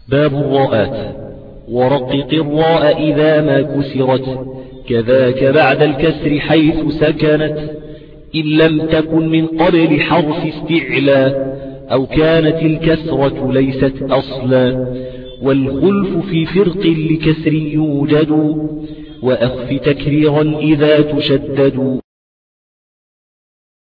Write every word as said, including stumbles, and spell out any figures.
باب الراءات. ورقق الراء إذا ما كسرت، كذاك بعد الكسر حيث سكنت، إن لم تكن من قبل حرف استعلاء، أو كانت الكسرة ليست أصلا. والخلف في فرق لكسر يوجد، وأخف تكريرا إذا تشدد.